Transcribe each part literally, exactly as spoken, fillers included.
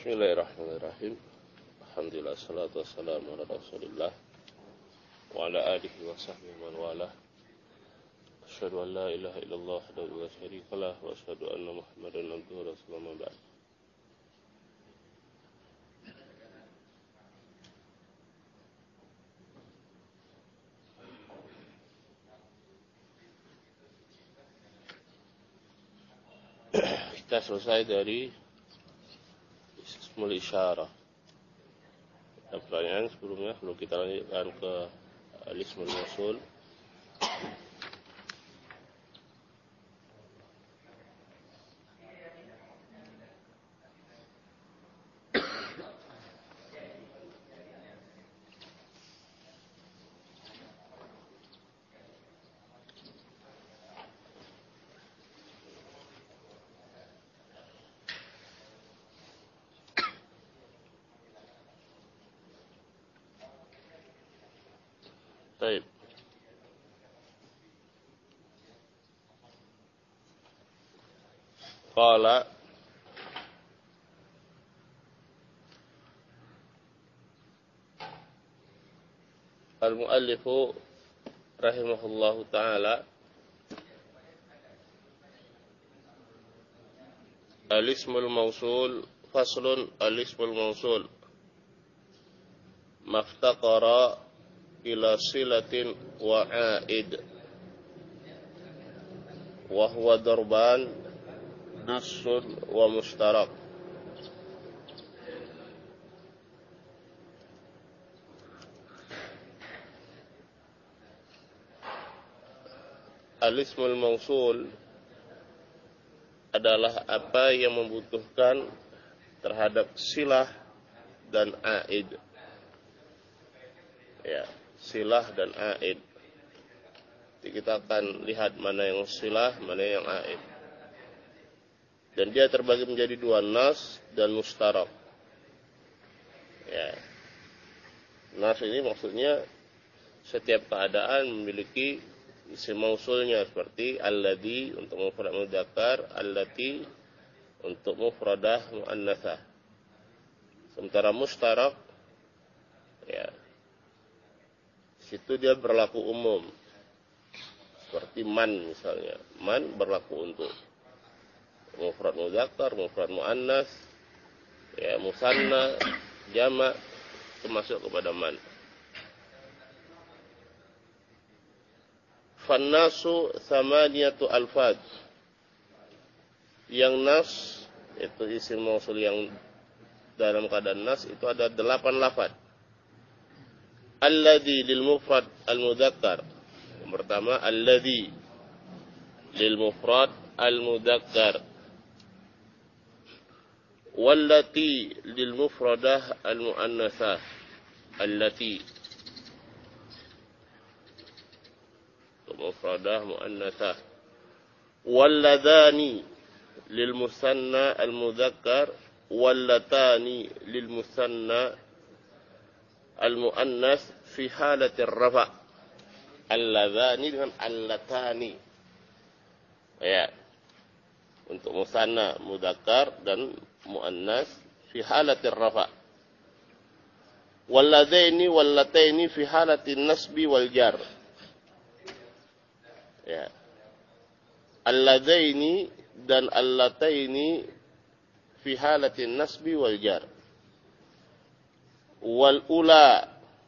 Bismillahirrahmanirrahim. Alhamdulillah, salatu wassalamu ala rasulillah wa ala alihi wa sahbihi man walah. Asyhadu an la ilaha illallah wahdahu la syarika lah wa asyhadu anna Muhammadan abduhu wa rasuluhu ma ba'd. Kita selesai dari ismul isyarah. Ada pertanyaan sebelumnya, lalu kita lanjutkan ke al-ismul mausul. Baik. Qala al-muallifu rahimahullahu ta'ala al-ismul mausul faslun al-ismul mausul maftaqara ila silatin wa aid wa huwa darban nassun wa mushtarak. Al-ismul mausul adalah apa yang membutuhkan terhadap silah dan aid. Ya, silah dan aid. Jadi kita akan lihat mana yang silah, mana yang aid. Dan dia terbagi menjadi dua, nas dan mustarak. Ya. Nas ini maksudnya setiap keadaan memiliki isim mausulnya, seperti alladzi untuk mufrad mudzakkar, allati untuk mufradah muannatsah. Sementara mustarak, ya, situ dia berlaku umum, seperti man misalnya. Man berlaku untuk mufrad mudzakkar, mufrad muannas, ya, musanna, jamak, termasuk kepada man. Fannasu thamaniyatu alfad. Yang nas itu isim mausul yang dalam keadaan nas itu ada delapan lafaz. Alladzi lil mufrad al mudzakkar. Yang pertama alladzi lil mufrad al mudzakkar. Wallati lil mufradah al muannatsah. Allati mufradah muannatsah. Walladani lil musanna al mudzakkar. Wallatani lil musanna al muannas fi halatir rafa. Alladzani dengan allatani. Ya. Untuk musanna mudzakkar dan muannas fi halatir rafa. Walladzaini wallataini fi halatin nasbi wal jar. Ya. Alladzaini dan allataini fi halatin nasbi wal jar. Wal ula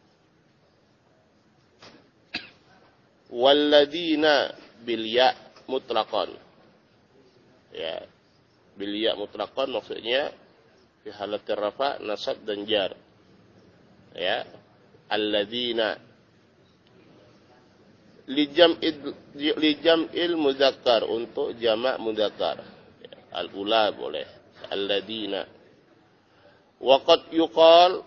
walladina bil ya mutlaqan. Ya, bil ya mutlaqan maksudnya fi halatir rafa, nasab dan jar. Ya, alladina li jam'il li jam'il mudzakkar, untuk jamak mudzakkar. Ya, al ula boleh, alladina. Wa qad yuqal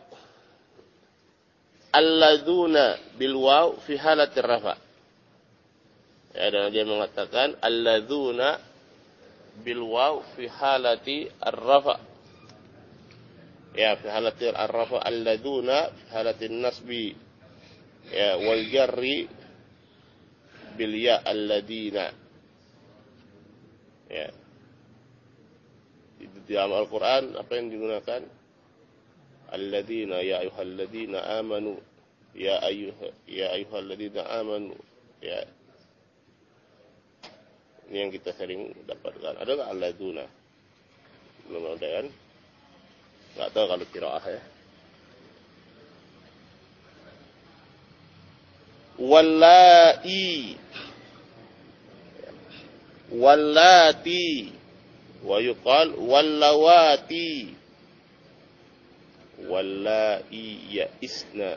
alladzuna bil waw fi halatir rafa. Ya, dan dia mengatakan alladzuna bil waw fi halati ar-rafa. Ya, fi halati ar-rafa alladzuna fi halatin nasbi. Ya, wal jarri bil ya alladzina. Ya. Di dalam Al-Qur'an apa yang digunakan? alladzina ya ayyuhalladzina amanu ya ayyuha ya ayyuhalladzina amanu ya. Ini yang kita sering dapatkan. Ada nggak alladzuna? Belum ada kan? Nggak tahu kalau qiraah ya. Wallai wallati wa yuqal wallawati wallai ya'isna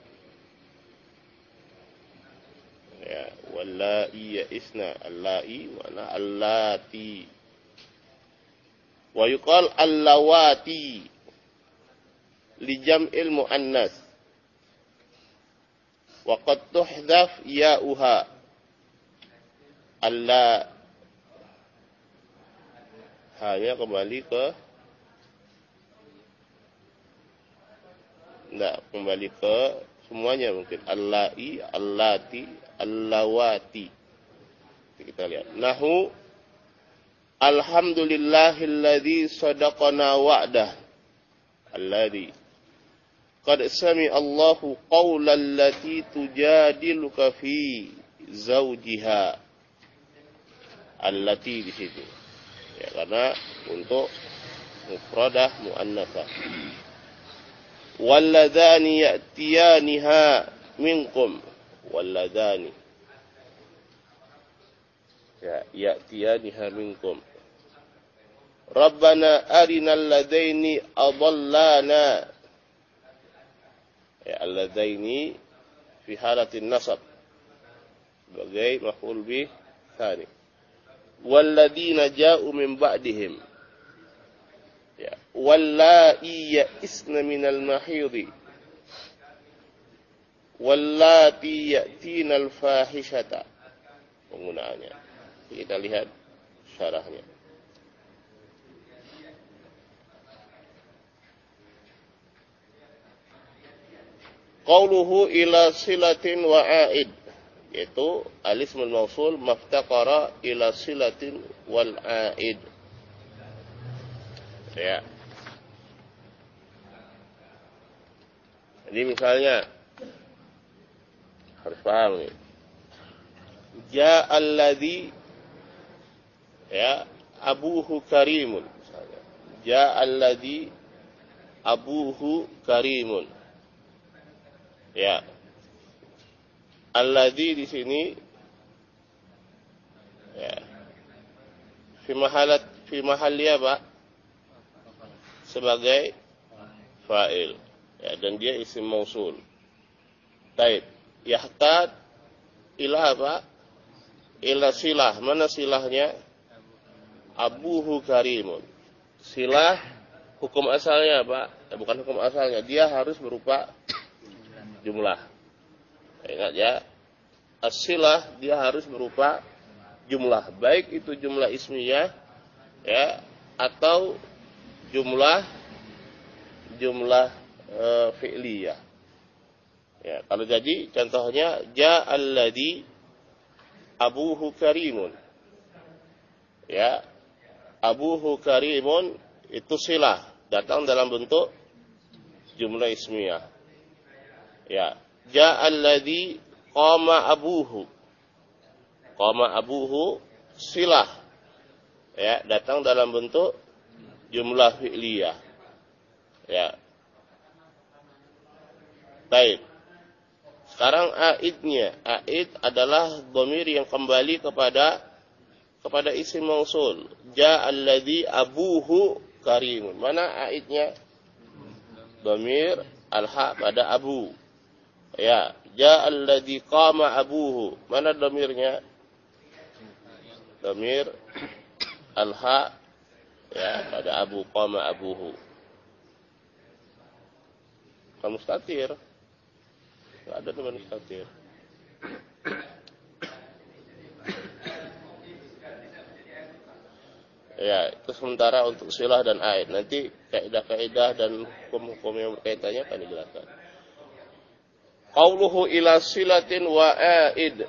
ya wallai ya'isna allai mana allati wa yuqal allawati li jam'il muannas wa qad tuhdhaf ya'uha alla hanya kembali ke enggak kembali ke semuanya mungkin allai allati allawati. Kita lihat nahu alhamdulillahilladzi sadaqana wa'dah alladzi qad sami Allahu qawlan lati tujadiluka fi zawjiha allati di situ ya karena untuk mufradah muannasah. Walladzani ya'tiyaniha minkum walladzani ya ya'tiyaniha minkum Rabbana arinal ladaini adallana ya alladaini fi halatin nasab sebagai maf'ul bih tsani. Walladzina ja'u min ba'dihim ya wallai ya'isna minal mahidhi wallati ya'tina al-fahishata. Penggunaannya kita lihat syarahnya. Qauluhu ila silatin wa a'id yaitu al-ismul mausul maftaqara ila silatin wal a'id ya. Jadi misalnya harus paham nih. Ja'al ladzi ya abuhu karimun misalnya. Ja'al ladzi abuhu karimun ya. Alladzi di sini ya fi mahalat fi mahalliya Pak sebagai fa'il ya dan dia isim mausul. Taib yahtad ila apa? Ila silah. Mana silahnya? Abuhu karimun. Silah hukum asalnya Pak, eh, bukan hukum asalnya, dia harus berupa jumlah. Ingat ya, as-silah dia harus berupa jumlah, baik itu jumlah ismiyah ya atau jumlah jumlah e, fi'liyah. Ya, kalau jadi contohnya ja'al ladzi abuhu karimun. Ya, abuhu karimun itu silah, datang dalam bentuk jumlah ismiyah. Ya, ja'al ladzi qama abuhu. Qama abuhu silah. Ya, datang dalam bentuk jumlah fi'liyah. Ya. Baik. Sekarang aidnya. Aid adalah dhamir yang kembali kepada kepada isim mausul. Ja'al ladzi abuhu karimun. Mana aidnya? Dhamir al-ha pada abu. Ya, ja'al ladzi qama abuhu. Mana dhamirnya? Dhamir al-ha ya pada abu, qama abuhu. Kan mustatir. Enggak ada teman mustatir. Ya, itu sementara untuk silah dan aid. Nanti kaidah-kaidah dan hukum-hukum yang berkaitannya akan dijelaskan. Qauluhu ila silatin wa aid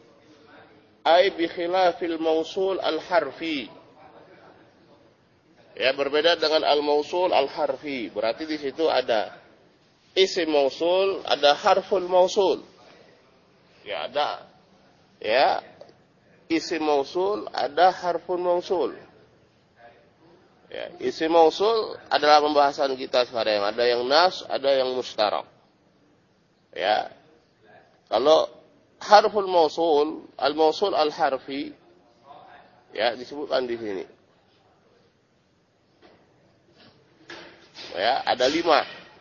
ay bi khilafil mausul al harfi. Ya, berbeda dengan al-mausul al-harfi. Berarti di situ ada isim mausul, ada harful mausul. Ya, ada ya isim mausul, ada harful mausul. Ya, isim mausul adalah pembahasan kita sekarang. Ada yang nas, ada yang mustarak. Ya. Kalau harful mausul, al-mausul al-harfi, ya disebutkan di sini. Ya, ada lima.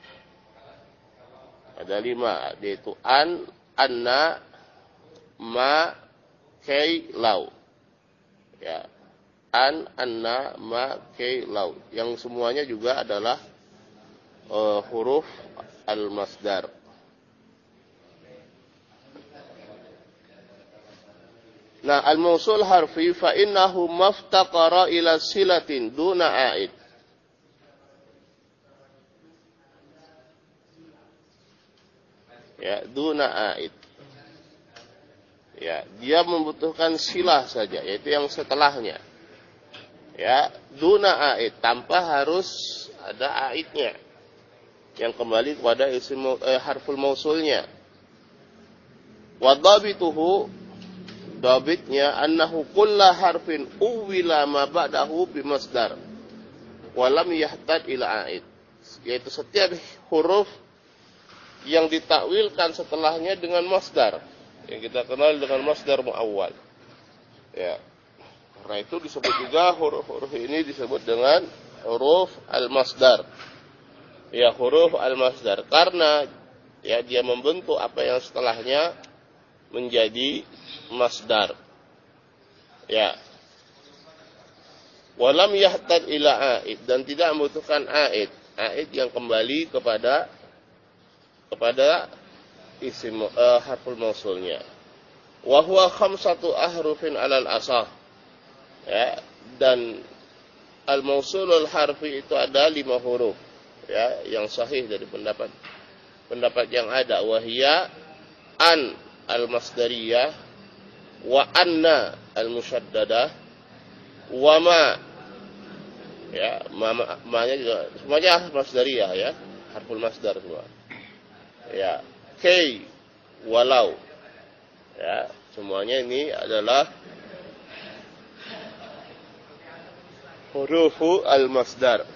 Ada lima, yaitu an, anna, ma, kay, lau. Ya. An, anna, ma, kay, lau. Yang semuanya juga adalah uh, huruf al-masdar. Nah, al-mausul harfi fa innahu maftaqara ila silatin duna a'id. Ya, duna a'id. Ya, dia membutuhkan silah saja, yaitu yang setelahnya. Ya, duna a'id, tanpa harus ada a'idnya. Yang kembali kepada isim eh, harful mausulnya. Wa dhabituhu, dhabitnya annahu kullu harfin uwila ma ba'dahu bimasdar wa lam yahtad ila a'id. Yaitu setiap huruf yang ditakwilkan setelahnya dengan masdar, yang kita kenal dengan masdar muawwal. Ya. Karena itu disebut juga huruf-huruf ini disebut dengan huruf al-masdar. Ya, huruf al-masdar karena ya dia membentuk apa yang setelahnya menjadi masdar. Ya. Walam yahtad ila a'id, dan tidak membutuhkan a'id. A'id yang kembali kepada kepada isim uh, harful mausulnya. Wa huwa khamsatu ahrufin 'alal asah. Ya, dan al-mausulul harfi itu ada lima huruf. Ya, yang sahih dari pendapat pendapat yang ada, wahia an al-masdariyah, wa anna al-musyaddadah, wa ma. Ya, ma, ma-nya juga semuanya masdariyah ya, harful masdar semua. Ya, kay, walau. Ya, semuanya ini adalah hurufu al-masdar.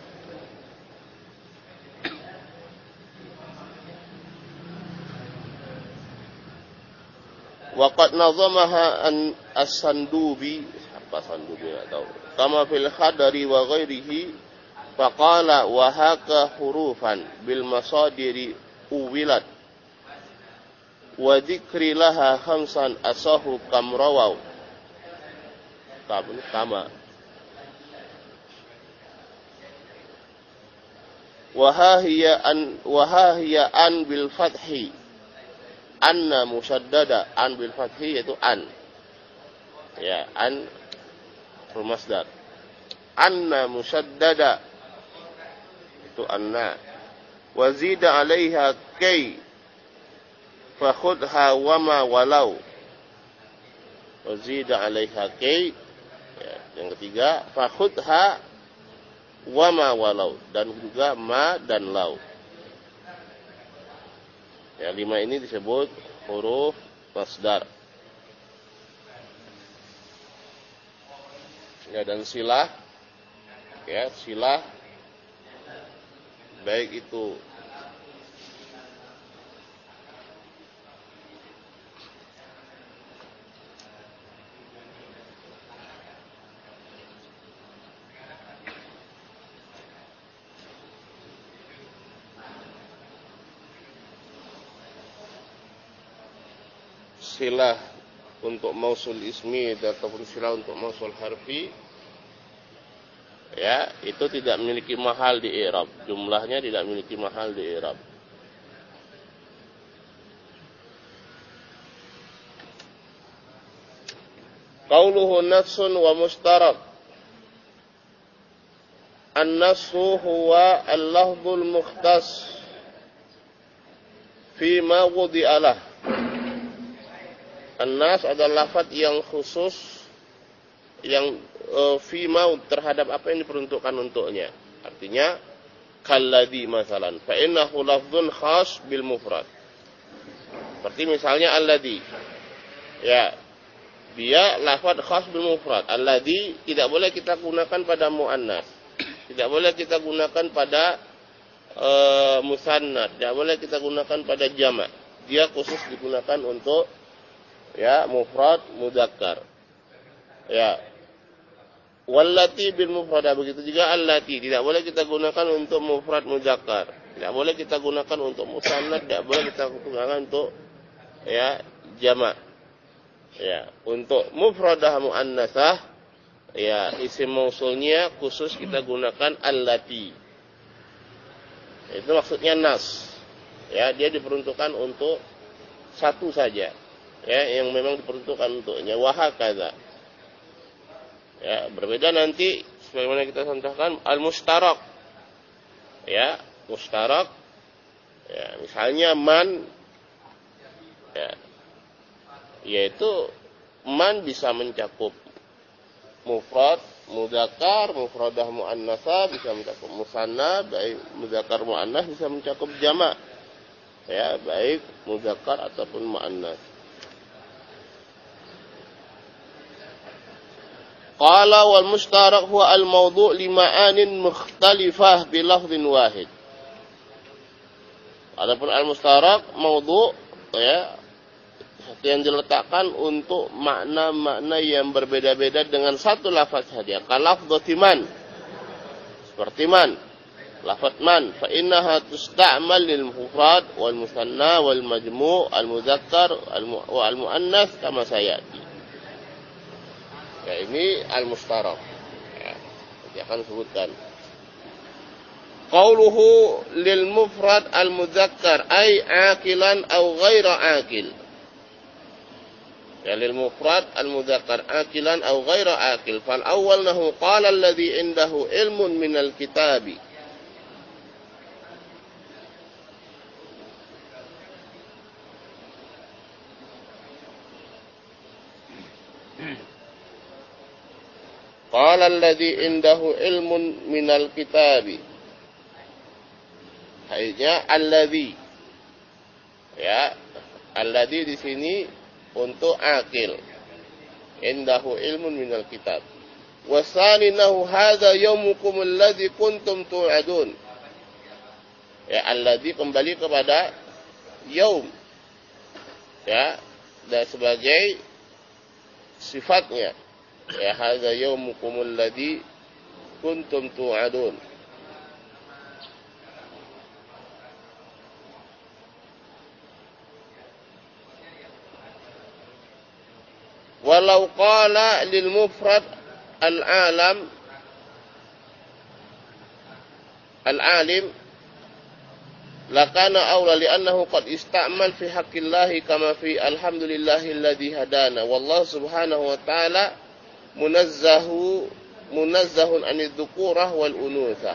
Waqad nazamaha an as-Sandubi, apa Sandubi enggak tahu. Kama fil Khadari wa ghairihi, faqala wa haka hurufan bil masadiri uwilat wa dzikri laha khamsan asahu kam rawaw. Kama wa hiya an wa hiya an bil fathi, anna musyaddada, an bil fathi yaitu an. Ya, an masdar. Anna musyaddada itu anna. Wa zida 'alaiha kay fa khudha wa ma walau. Wa zida 'alaiha kay, ya, yang ketiga fa khudha wa ma walau, dan juga ma dan lau. Ya, lima ini disebut huruf masdar. Ya, dan silah, ya, silah baik itu silah untuk mausul ismi ataupun silah untuk mausul harfi, ya, itu tidak memiliki mahal di i'rab. Jumlahnya tidak memiliki mahal di i'rab. Qauluhu nassun wa mustarak. An-nassu huwa al-lafzul mukhtas fi ma wudi'a lah. An-nas adalah lafaz yang khusus yang uh, fi maud terhadap apa yang diperuntukkan untuknya. Artinya kalladhi masalan fa innahu lafdzun khas bil mufrad. Seperti misalnya alladhi. Ya, dia lafaz khas bil mufrad. Alladhi tidak boleh kita gunakan pada muannas. Tidak boleh kita gunakan pada uh, musanna, tidak boleh kita gunakan pada jama'. Dia khusus digunakan untuk ya mufrad mudzakkar. Ya. Wallati bil mufrad, begitu juga allati tidak boleh kita gunakan untuk mufrad mudzakkar. Tidak boleh kita gunakan untuk musanna, tidak boleh kita gunakan untuk ya jama'. Ya, untuk mufradah muannasah ya isim mausulnya khusus kita gunakan allati. Itu maksudnya nas. Ya, dia diperuntukkan untuk satu saja. Ya, yang memang diperuntukkan untuknya wahakaza. Ya, berbeda nanti sebagaimana kita contohkan al-mustarak. Ya, mustarak. Ya, misalnya man ya, yaitu man bisa mencakup mufrad mudzakkar, mufradah muannasah bisa mencakup musanna, baik mudzakkar muannas bisa mencakup jama'. Ya, baik mudzakkar ataupun muannas. Qala wal mushtarak huwa al mawdu' li ma'anin mukhtalifah bi lafdhin wahid. Adapun al mushtarak mawdu' ya yang diletakkan untuk makna-makna yang berbeda-beda dengan satu lafaz saja. Kalafdhati man. Seperti man. Lafaz man fa innaha tusta'mal lil mufrad wal musanna wal majmu' al mudzakkar wa al muannas kama sayati. Ya, ini al-mustarak. Ya, dia akan sebutkan. Qauluhu lil mufrad al-mudzakkar ay aqilan aw ghaira aqil. Ya, lil mufrad al-mudzakkar aqilan aw ghaira aqil. Fal awwal nahu qala alladhi indahu ilmun minal kitabi. Qala alladhi indahu ilmun minal kitabi. Akhirnya alladhi. Ya, alladhi di sini untuk akil. Indahu ilmun minal kitab. Wasaninahu hadza yaumukum alladhi kuntum tu'adun. Ya, alladhi kembali kepada yaum. Ya, dan sebagai sifatnya. Ya, hadza yaumukum alladhi kuntum tu'adun. Walau qala lil mufrad al-alam al-alim lakana awla li'annahu qad ista'mal fi haqqillahi kama fi alhamdulillahi alladhi hadana wallahu subhanahu wa ta'ala munazzahu munazzahun anid dhukurah wal unuthah.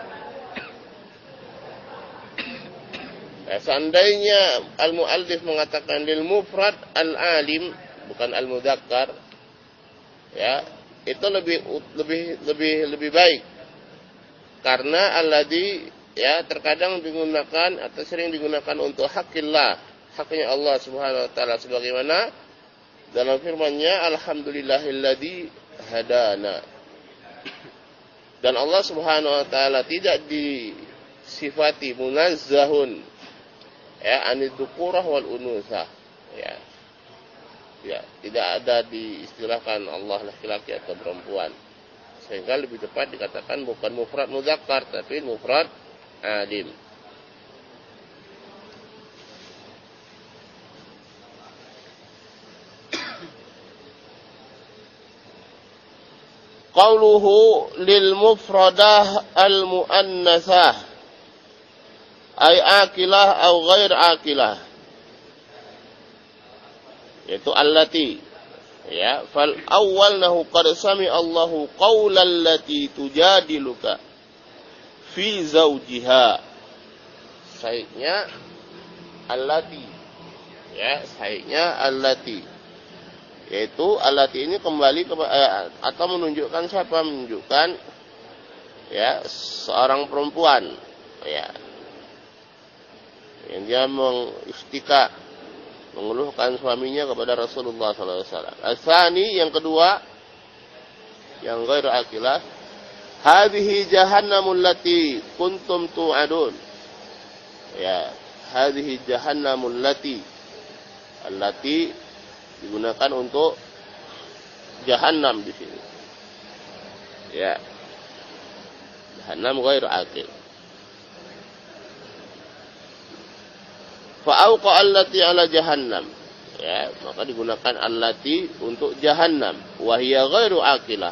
Ya, seandainya al-muallif mengatakan lil mufrad al-alim bukan al-mudzakkar, ya, itu lebih lebih lebih lebih baik. Karena alladhi ya terkadang digunakan atau sering digunakan untuk hakillah, haknya Allah Subhanahu wa taala sebagaimana dalam firman-Nya alhamdulillahilladzi hadana. Dan Allah Subhanahu wa taala tidak disifati munazzahun ya anid dzukurah wal unusah. Ya. Ya, tidak ada diistilahkan Allah laki-laki atau perempuan. Sehingga lebih tepat dikatakan bukan mufrad mudzakkar tapi mufrad alim. Qauluhu lil mufradah al muannasah ay aqilah aw ghair aqilah, yaitu allati. Ya, fal awwal nahu qad sami Allahu qaulal lati tujadiluka fi zawjiha. Sahihnya allati. Ya, sahihnya allati. Yaitu allati ini kembali ke, eh, atau menunjukkan siapa? Menunjukkan ya seorang perempuan ya yang dia mengistika, mengeluhkan suaminya kepada Rasulullah sallallahu alaihi wasallam. Asani yang kedua yang ghairu aqilah, hadhihi jahannamul lati kuntum tu'adun. Ya, hadhihi jahannamul lati, allati digunakan untuk jahannam di sini. Ya. Jahannam ghairu aqil. Fa auqa allati ala jahannam. Ya, maka digunakan allati untuk jahannam, wa hiya ghairu aqilah.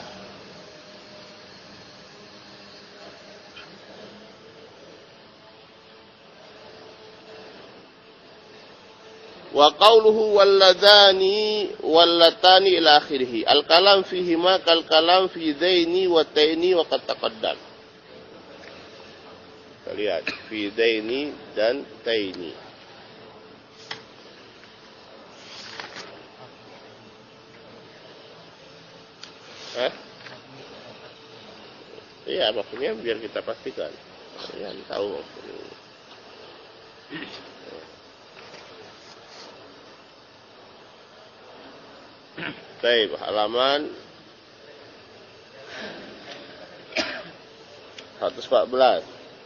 Wa qawluhu walladani wallatani ila akhirih. Al-kalam fihima kal kalam fi dhaini wa taini wa qad taqaddam. Kita lihat fi dhaini dan taini. Hah? Iya, maksudnya biar kita pastikan. Kalian tahu maksudnya. Baik, halaman seratus empat belas.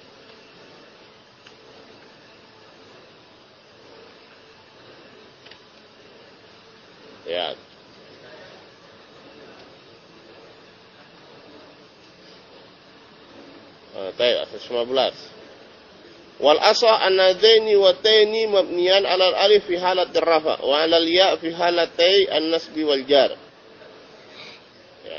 Ya. Baik, seratus lima belas. Wal asah an-nadaini wa taini mabniyan 'ala al-alif fi halat ar-rafa wa 'ala al-ya' fi halatay an-nasbi wal jar. Ya.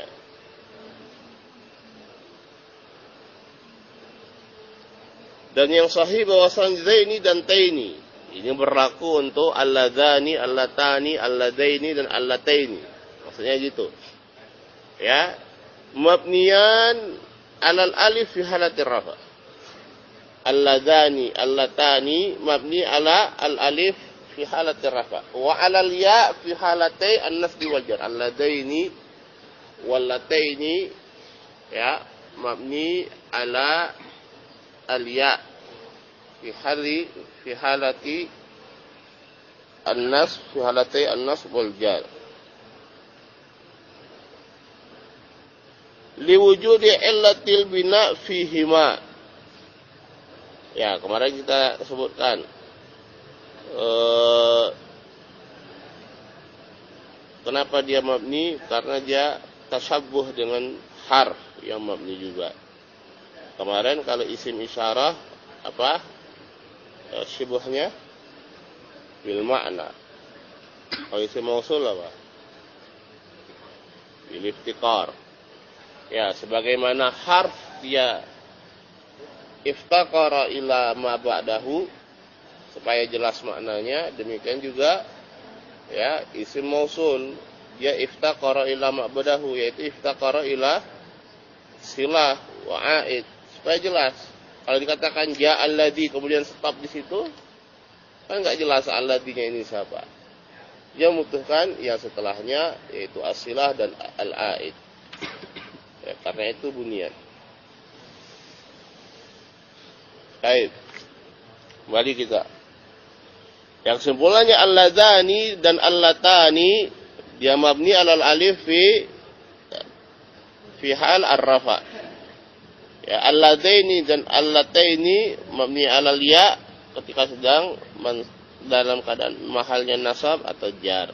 Dan yang sahih bahwasanya zaini dan taini ini berlaku untuk alladzani, allatani, alladaini dan allataini. Maksudnya gitu. Ya. Mabniyan 'ala al-alif fi halat ar-rafa. Alladzani, allatani mabni ala al-alif fi halatir rafa wa ala al-ya fi halatay an-nasb wal jar. Alladaini wallataini ya mabni ala al-ya fi hali fi halati an-nasb fi halatay an-nasb wal jar. Liwujudi illatil bina fihima. Ya, kemarin kita sebutkan eh, kenapa dia mabni, karena dia tasabbuh dengan harf yang mabni juga. Kemarin kalau isim isyarah apa eh, syibuhnya bil makna. Kalau isim mausul apa? Bil iftikar. Ya, sebagaimana harf dia iftaqara ila ma ba'dahu supaya jelas maknanya, demikian juga ya isim mausul dia iftaqara ila ma ba'dahu, yaitu iftaqara ila silah wa aid supaya jelas. Kalau dikatakan ja alladzi kemudian stop di situ kan enggak jelas alladznya ini siapa. Dia membutuhkan yang setelahnya yaitu as-silah dan al-aid. Ya, karena itu bunyian. Baik. Kembali kita. Yang kesimpulannya alladzani dan allatani dia mabni alal alif fi fi hal ar-rafa. Ya, alladzaini dan allataini mabni alal ya ketika sedang men, dalam keadaan mahalnya nasab atau jar.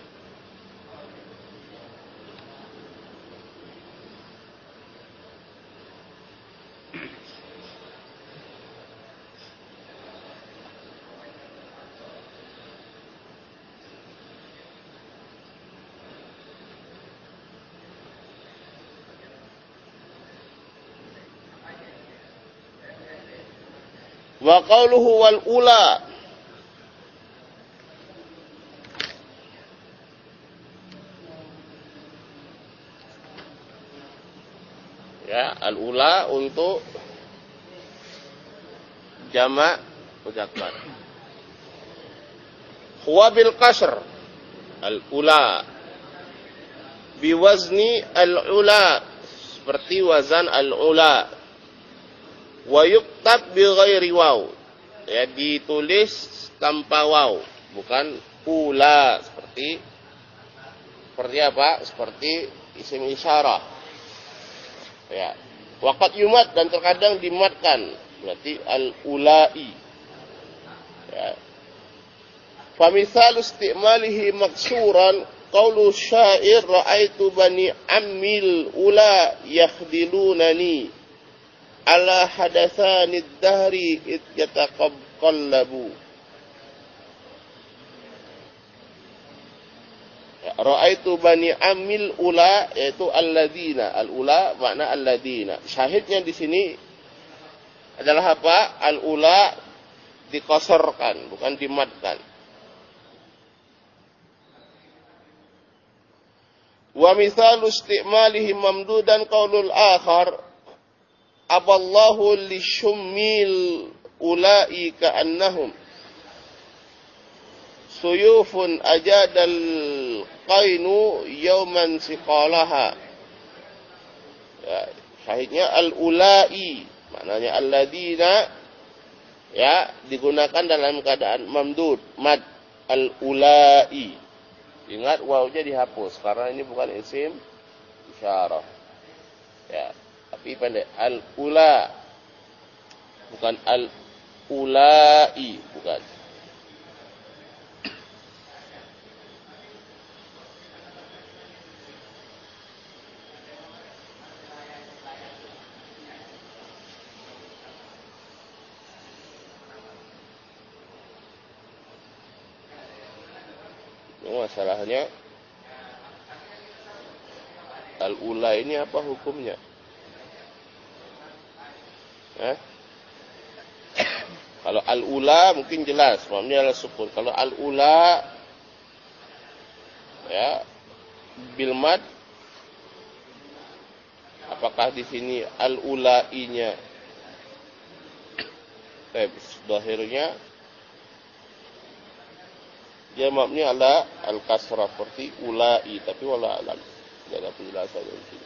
Wa qawluhu wal ula. Ya, al ula untuk jamak muzakkar. Huwa bil qasr. Al ula. biwazni al-ula, seperti wazan al-ula. Wa yuktab bi ghairi waw, ya ditulis tanpa waw, bukan ula, seperti seperti apa? Seperti isim isyarah. Ya. Waqad yumat, dan terkadang dimatkan, berarti al-ulai. Ya. Fa misal istimalihi maksuran qaulu syair ra'aitu bani ammil ula yakhdilunani ala hadathani ad-dahri id yataqallabu. Ra'aitu bani ammil ula, yaitu alladzina. Al-ula makna alladzina. Syahidnya di sini adalah apa? Al-ula dikosorkan, bukan dimatkan. Wa mithalu istimalihi mamdudan qaulul akhar aballahu lishummil ulai ka'annahum suyufun ajadal qainu yawman siqalaha. Ya, syahidnya al-ulai, maknanya alladzina, ya digunakan dalam keadaan mamdud, mad, al-ulai. Ingat wawnya dihapus karena ini bukan isim isyarah. Ya, tapi pendek al-ula, bukan al-ulai, bukan. Masalahnya al-ula ini apa hukumnya? Eh? Kalau al-ula mungkin jelas, maksudnya adalah sukun. Kalau al-ula, ya bil mad, apakah di sini al-ulainya eh zahirnya dia mabni ala al-kasrah seperti ulai, tapi wala alam. Tidak ada penjelasan di sini.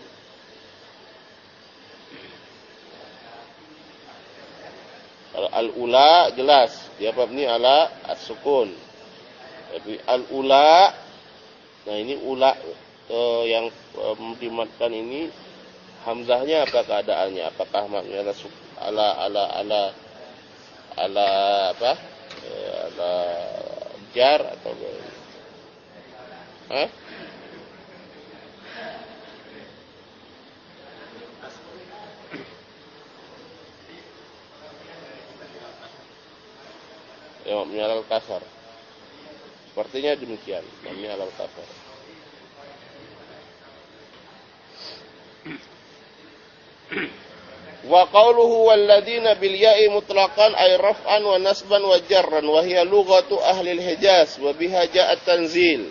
Kalau al-ula jelas dia mabni ala as-sukun. Tapi al-ula, nah ini ula eh, yang eh, dimatkan ini hamzahnya apa keadaannya? Apakah mabni ala ala ala ala ala apa? Eh, ala jar atau Hah? Ya, menyalal kasar. Sepertinya demikian, menyalal kasar. Wa qawluhu walladzina bil ya'i mutlaqan ay raf'an wa nasban wa jarran wa hiya lughatu ahli al-Hijaz wa biha ja'a tanzil.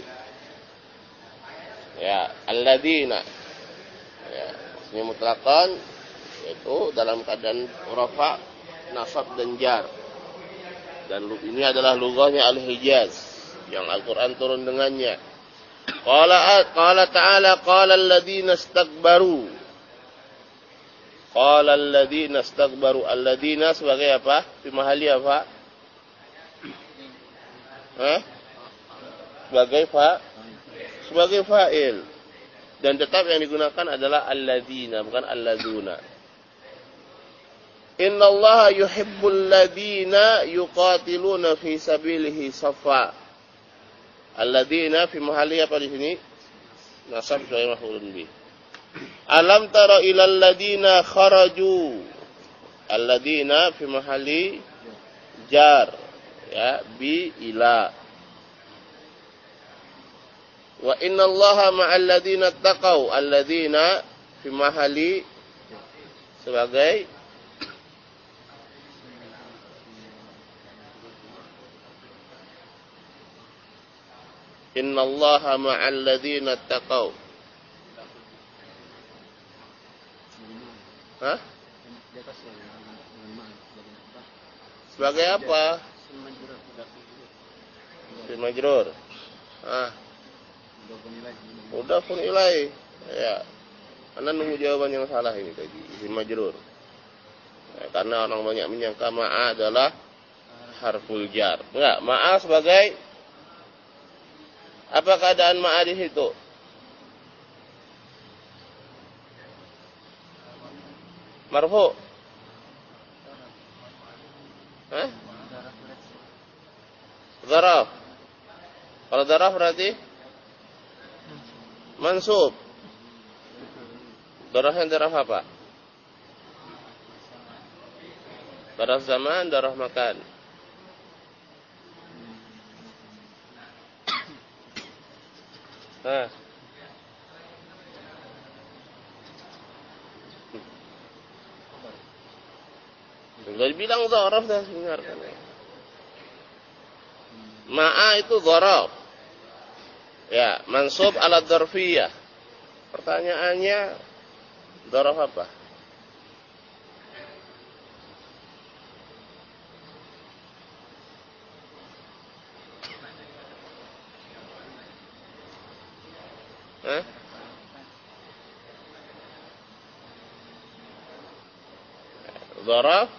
Ya, alladzina. Ya, ini mutlaqan yaitu dalam keadaan rafa, nasab dan jar. Dan ini adalah lughahnya al-Hijaz yang Al-Qur'an turun dengannya. Qala qala ta'ala qala alladzina istakbaru. Qala alladzina istakbaru, alladzina sebagai apa? Fi mahali apa? Hah? Sebagai fa? Sebagai fa'il. Dan tetap yang digunakan adalah alladzina, bukan alladzuna. Innallaha yuhibbul ladzina yuqatiluna fi sabilihi safa. Alladzina fi mahali apa di sini? Nasab sebagai maf'ulun bih. Alam tara ilal ladina kharaju. Alladina fi mahali jar, ya bi ila. Wa innallaha ma'al ladina taqaw. Alladina fi mahali sebagai innallaha ma'al ladina taqaw. Hah? Sebagai apa? Bil majrur. Ah. Mudhafun ilaih. Ya. Anda nunggu jawaban yang salah ini tadi, isim majrur. Ya, karena orang banyak menyangka ma'a adalah harful jar. Enggak, ma'a sebagai apa keadaan ma'a di situ? Marfu. Hah? Zaraf. Kalau zaraf berarti mansub. Darahnya darah apa? Darah zaman, darah makan. Nah. Sudah dibilang zaraf dah dengarkan. Ma'a itu zaraf. Ya, mansub ala dzarfiyah. Pertanyaannya zaraf apa? Hah? Zaraf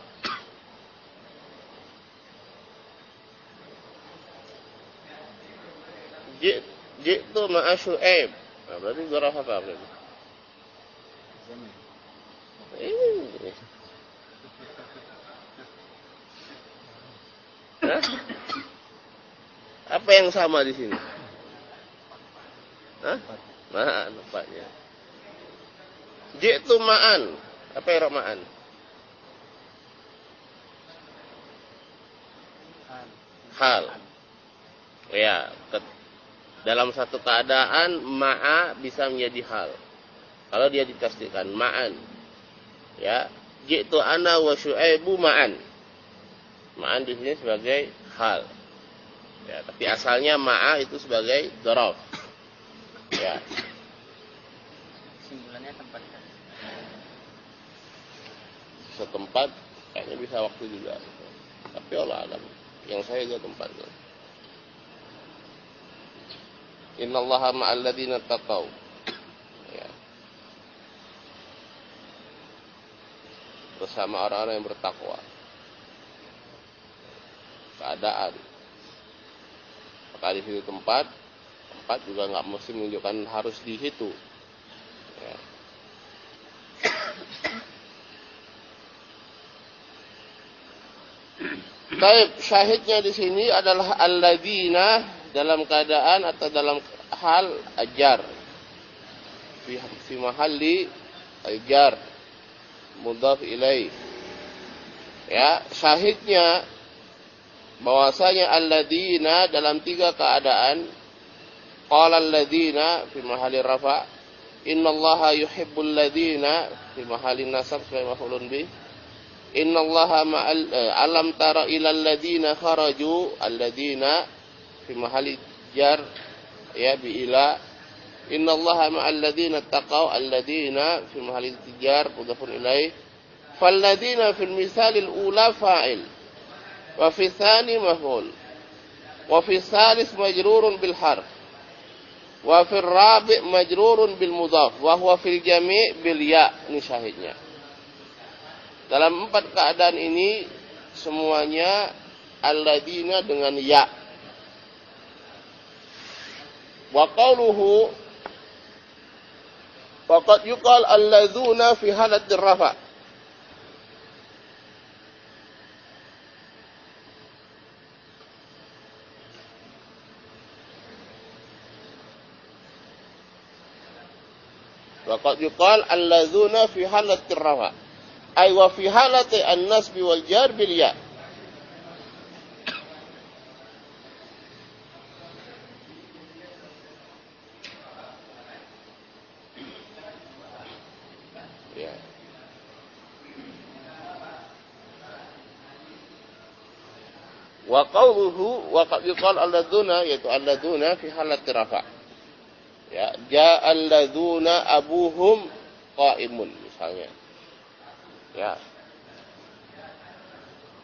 Jitu ma'a Syu'aib. Nah, berarti zaraf apa berarti? Ini. Hah? Apa yang sama di sini? Hah? Ma'an nampaknya. Jitu ma'an. Apa yang ma'an? Hal. Ya, dalam satu keadaan ma'a bisa menjadi hal. Kalau dia ditasdikkan ma'an. Ya, jitu ana wa Syu'aibu ma'an. Ma'an di sini sebagai hal. Ya, tapi asalnya ma'a itu sebagai dzaraf. Ya. Simpulannya tempat. Setempat kayaknya bisa waktu juga. Tapi Allah alam. Yang saya juga tempatnya. Innallaha ma'al ladzina taqaw. Ya. Bersama orang-orang yang bertakwa. Keadaan. Maka di situ tempat, tempat juga nggak mesti menunjukkan harus di situ. Ya. Baik, syahidnya di sini adalah alladzina dalam keadaan atau dalam hal ajar. Fi, fi mahalli ajar mudhaf ilaih. Ya, syahidnya bahwasanya alladzina dalam tiga keadaan. Qala alladzina fi mahalli rafa. Innallaha yuhibbul ladzina fi mahalli nasab sebagai maf'ulun bih. Innallaha ma'al eh, alam tara ilal ladzina kharaju alladzina fi mahalli jar ya bi ila. Innallaha ma'al ladzina taqaw alladzina fi mahalli jar mudhafun ilaih. Fal ladzina fil misalil ula fa'il wa fi tsani maf'ul wa fi tsalis majrurun bil harf wa fi rabi' majrurun bil mudhaf wa huwa fil jami' bil ya. Ini syahidnya. Dalam empat keadaan ini semuanya alladzina dengan ya. Wa qawluhu faqad yuqal alladzuna fi halatir rafa. Waqad yuqal alladzuna fi halatir rafa. Ay wa fi halati an-nasbi wal jar bil ya. Ya. Wa qawluhu wa qad yuqal alladzuna yaitu alladzuna fi halati rafa. Ya, ja alladzuna abuhum qaimun misalnya. Ya.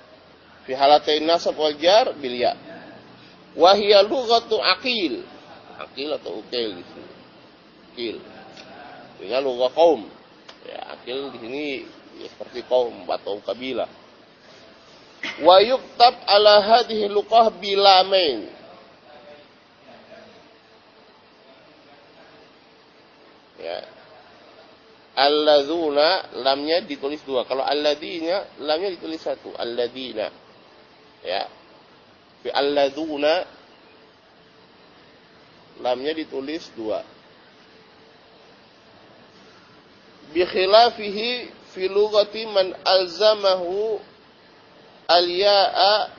Fi halatain nasab wal jar bil ya. Wa hiya lughatu aqil. Akil atau ukil di sini. Akil. Dengan lugah kaum. Ya, akil di sini ya, seperti kaum atau kabilah. Wa yuktab ala hadhihi luqah bilamain. Ya. Alladzuna lamnya ditulis dua. Kalau alladzina lamnya ditulis satu. Alladzina. Ya. Fi alladzuna lamnya ditulis dua. Bi khilafihi fi lughati man alzamahu al-ya'a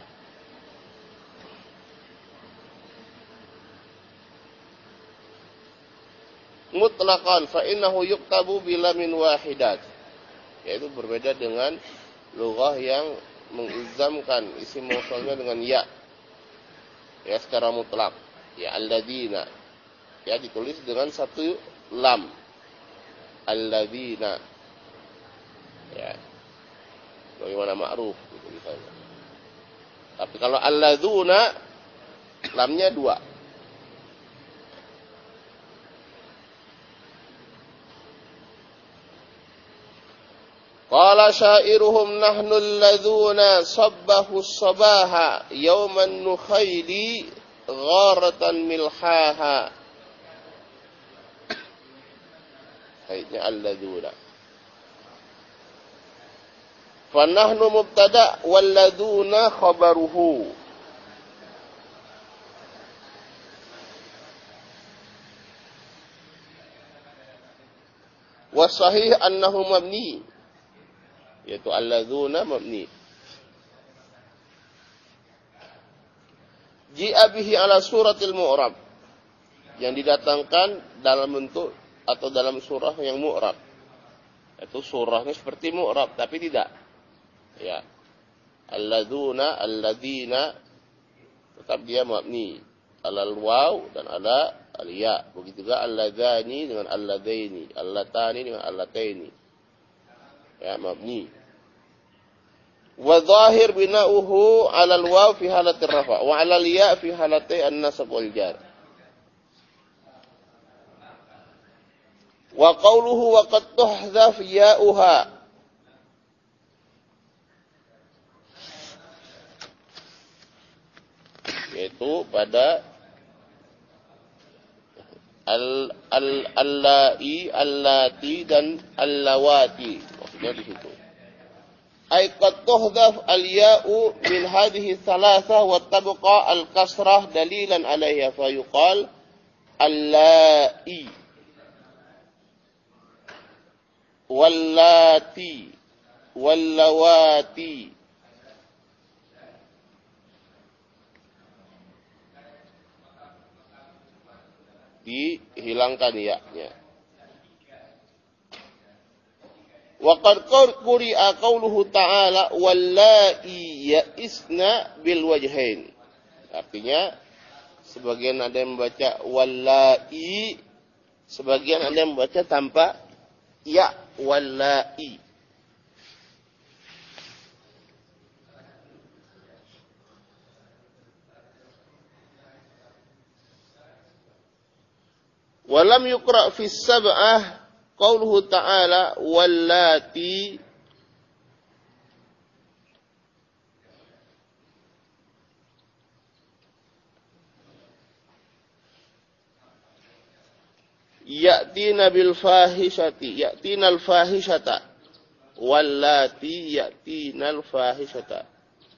mutlaqan fa innahu yuktabu bila min wahidat. Yaitu berbeda dengan lughah yang mengizamkan isim mausulnya dengan ya. Ya secara mutlak. Ya alladzina. Ya ditulis dengan satu lam. Alladzina. Ya. Bagaimana ma'ruf gitu misalnya. Tapi kalau alladzuna lamnya dua. Qala syairuhum nahnu alladzuna sabbahu sabaha yawman nukhayli gharatan milhaha. Ayatnya alladzuna. Fa nahnu mubtada walladzuna khabaruhu. Wa sahih annahu mabni. Yaitu alladzuna mabni. Ji'a bihi ala suratil mu'rab. Yang didatangkan dalam bentuk atau dalam surah yang mu'rab. Itu surahnya seperti mu'rab tapi tidak. Ya. Alladzuna, alladzina tetap dia mabni. Alal waw dan ala al-ya. Begitu juga alladzani dengan alladzaini, allatani dengan allataini. Ya, mabni. Wa dhahir bina'uhu 'ala al-waw fi halatir rafa' wa 'ala al-ya fi halati an-nasab wal jar. Wa qawluhu wa qad tuhdhaf ya'uha. Yaitu pada al al allai allati dan allawati. Maksudnya di situ. Ay qad tuhdhaf al-ya'u min hadhihi thalatha wa tabqa al-kasrah dalilan 'alayha fa yuqal allai wallati wallawati. Dihilangkan ya-nya. Wa qad quri'a qauluhu ta'ala wallahi ya'isna bil wajhain. Artinya sebagian ada yang membaca wallahi, sebagian ada yang membaca tanpa ya wallahi. Walam yuqra' fi sab'ah qauluhu ta'ala wallati ya'tina bil fahishati ya'tina al fahishata wallati ya'tina al fahishata.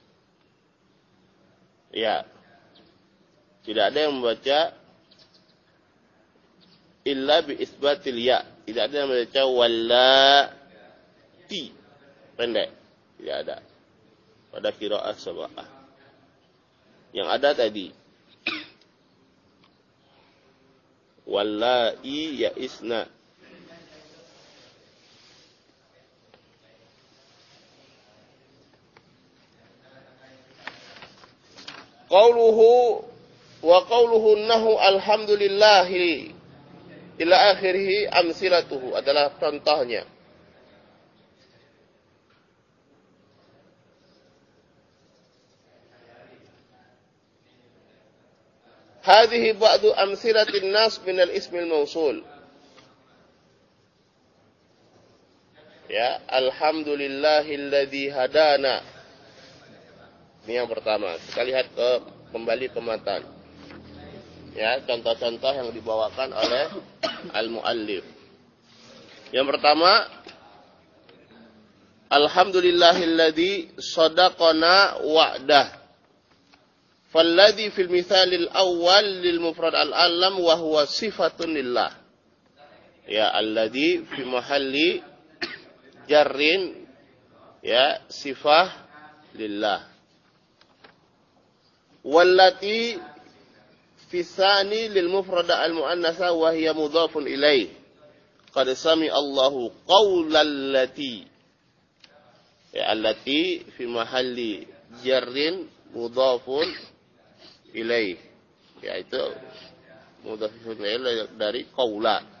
Ya. Tidak ada yang membaca illa bi isbatil ya. Tidak ada yang membaca wallati. Pendek. Tidak ada. Pada qiraah sab'ah. Yang ada tadi wallahi ya'isna. Qauluhu wa qauluhu nahu alhamdulillahi ila akhirih amsilatuhu adalah contohnya. Hadhihi ba'du amsilatin nas min al-ismil mausul. Ya, alhamdulillahilladzi hadana. Ini yang pertama. Kita lihat ke kembali ke matan. Ya, contoh-contoh yang dibawakan oleh al-muallif. Yang pertama, alhamdulillahilladzi shadaqana wa'dah. Falladzi fil mithalil awwal lil mufrad al-alam wa huwa sifatun lillah. Ya, alladzi fi mahalli jarrin, ya, sifah lillah. Wallati fi tsani lil mufrada al muannatsa wa hiya mudhafun ilaih. Qad sami Allahu qaulal lati. Ya, allati fi mahalli jarrin mudhafun ilaih. Ya, itu mudhafun ilaih dari qaula.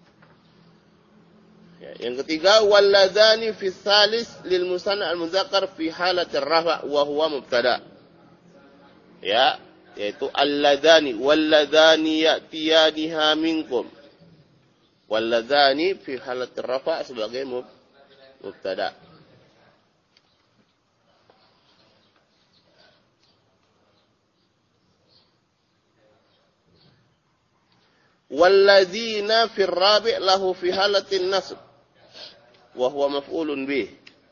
Ya, yang ketiga, walladzani fi tsalis lil musanna al mudzakkar fi halatir rafa wa huwa mubtada. Ya, yaitu alladzani walladzani ya'tiyaniha minkum. Walladzani fi halatir rafa sebagai mubtada. Walladzina fir rabi' lahu fi halatin nasb wa huwa maf'ulun bih.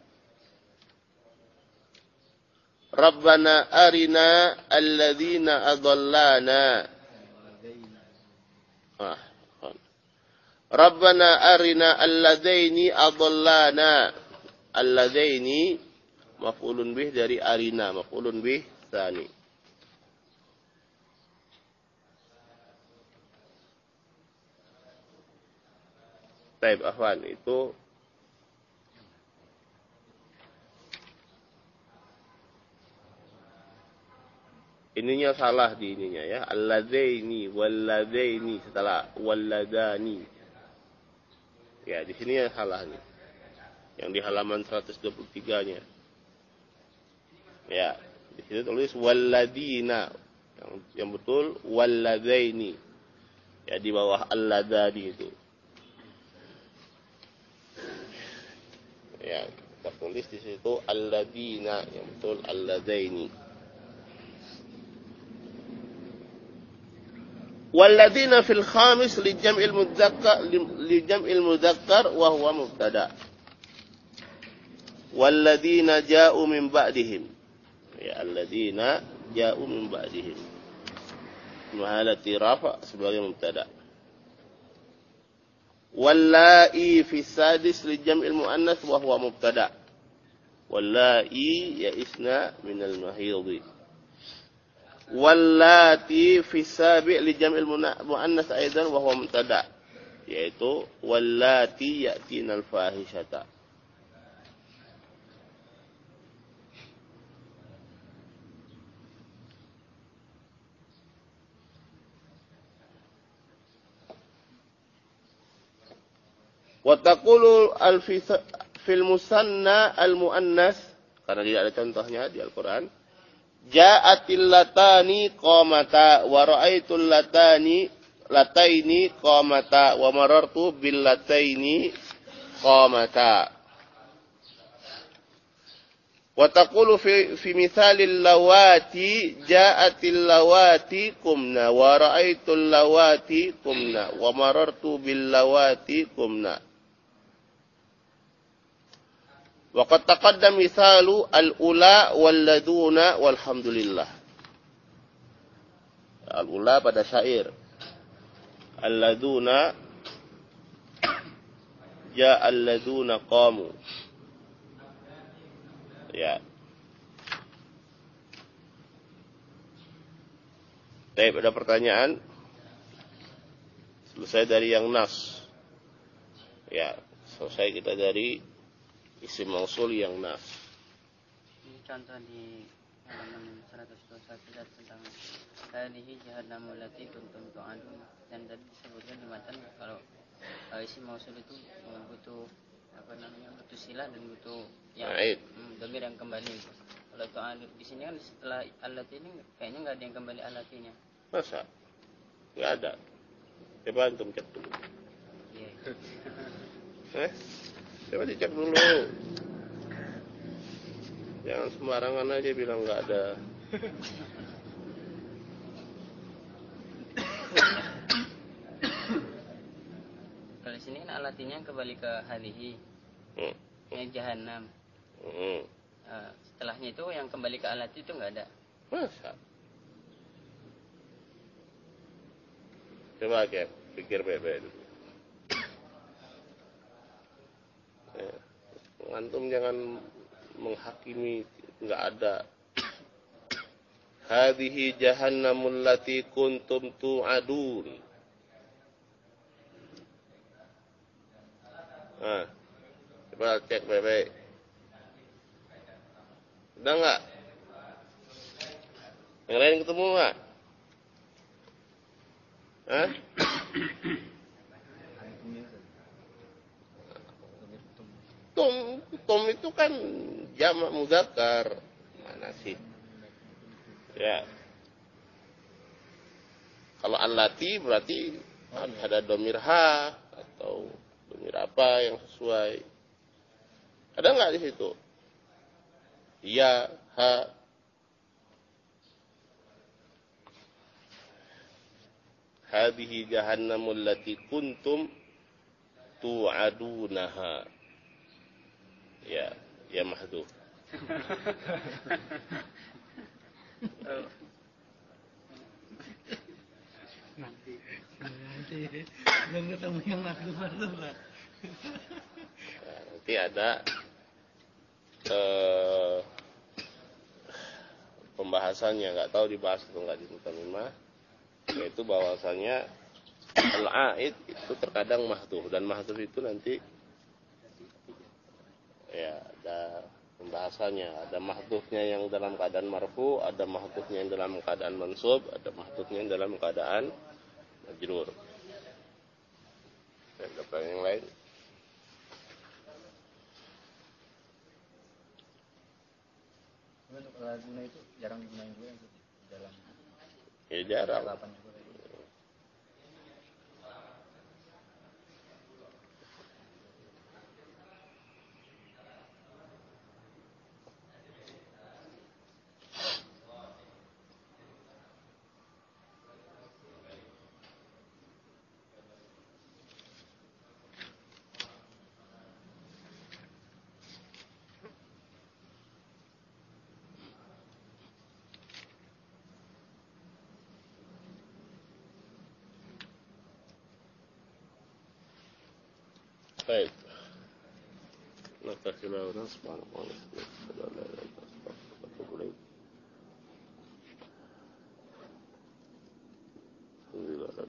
Rabbana arina alladzina adallana. Ah. Rabbana arina alladzaini adallana. Alladzaini maf'ulun bih dari arina, maf'ulun bih tsani. Baik, afwan, itu ininya salah di ininya ya. Alladzaini walladzaini setelah walladani. Ya, di sini yang salah nih. Yang di halaman seratus dua puluh tiga-nya. Ya, di sini tulis walladina. Yang yang betul walladzaini. Ya, di bawah alladani itu. Ya, kita tulis di situ alladina, yang betul alladzaini. Walladzina fil khamis li jam'il mudzakkar li jam'il mudzakkar wa huwa mubtada. Walladzina ja'u min ba'dihim. Ya, alladzina ja'u min ba'dihim. Mahalati rafa sebagai mubtada. Wallahi fi sadis li jam'il muannats wa huwa mubtada. Wallahi ya'isna minal mahidhi. Wallati fi sabi' li jam'il muannats aidan wa huwa mubtada, yaitu wallati ya'tinal fahishata. Wa taqulu al fil musanna al muannas, karena tidak ada contohnya di Al-Qur'an. Ja'atil latani qamata wa ra'aitul latani lataini qamata wa marartu bil lataini qamata. Wa taqulu fi fi mithalil lawati ja'atil lawati qumna wa ra'aitul lawati qumna wa marartu bil lawati qumna. Waqad taqaddam mithalu al-ula wal-laduna walhamdulillah. Al-ula pada syair. Al-laduna ja al-laduna qamu. Ya. Baik, ada pertanyaan? Selesai dari yang nas. Ya, selesai kita dari isim mausul yang nas. Ini contoh di halaman seratus dua puluh satu tentang hadhihi jahannamu allati kuntum tu'adun, dan tadi disebutkan di matan kalau uh, isim mausul itu butuh apa namanya, butuh sila dan butuh yang hmm, dhamir yang kembali. Kalau tu'adun di sini kan setelah allati ini kayaknya enggak ada yang kembali allatinya. Masa? Nggak ada. Coba antum cek dulu. Iya. Eh? Coba dicek dulu. Jangan sembarangan aja bilang nggak ada. Kalau di sini kan alatinya kembali ke hadihi. Hmm. Yang jahannam. Hmm. Uh, setelahnya itu yang kembali ke alat itu nggak ada. Masa? Coba Kep, pikir baik-baik dulu. Eh, antum jangan menghakimi nggak ada. Hadhihi jahannamul lati kuntum tu'adun. Nah, coba cek baik-baik. Udah nggak? Yang lain ketemu nggak? Hah? Tum, tum itu kan jamak mudzakkar. Mana sih? Ya. Kalau allati berarti ada domir ha atau domir apa yang sesuai. Ada nggak di situ? Ya, ha. Hadhihi jahannamul lati kuntum tu'adunaha. Ya, ya mahdhuf. Nanti, nanti, belum ketemu yang mahdhuf-mahdhuf lah. Nah, nanti ada eh, pembahasannya, nggak tahu dibahas atau nggak di mutamimah, yaitu bahwasanya al-aid itu terkadang mahdhuf, dan mahdhuf itu nanti ya ada pembahasannya, ada mahdhufnya yang dalam keadaan marfu, ada mahdhufnya yang dalam keadaan mansub, ada mahdhufnya yang dalam keadaan majrur. Dan ada yang lain. Laguna itu jarang digunakan juga yang dalam. Ya jarang. Baik. Nakasih lawan subhanahu wa ta'ala.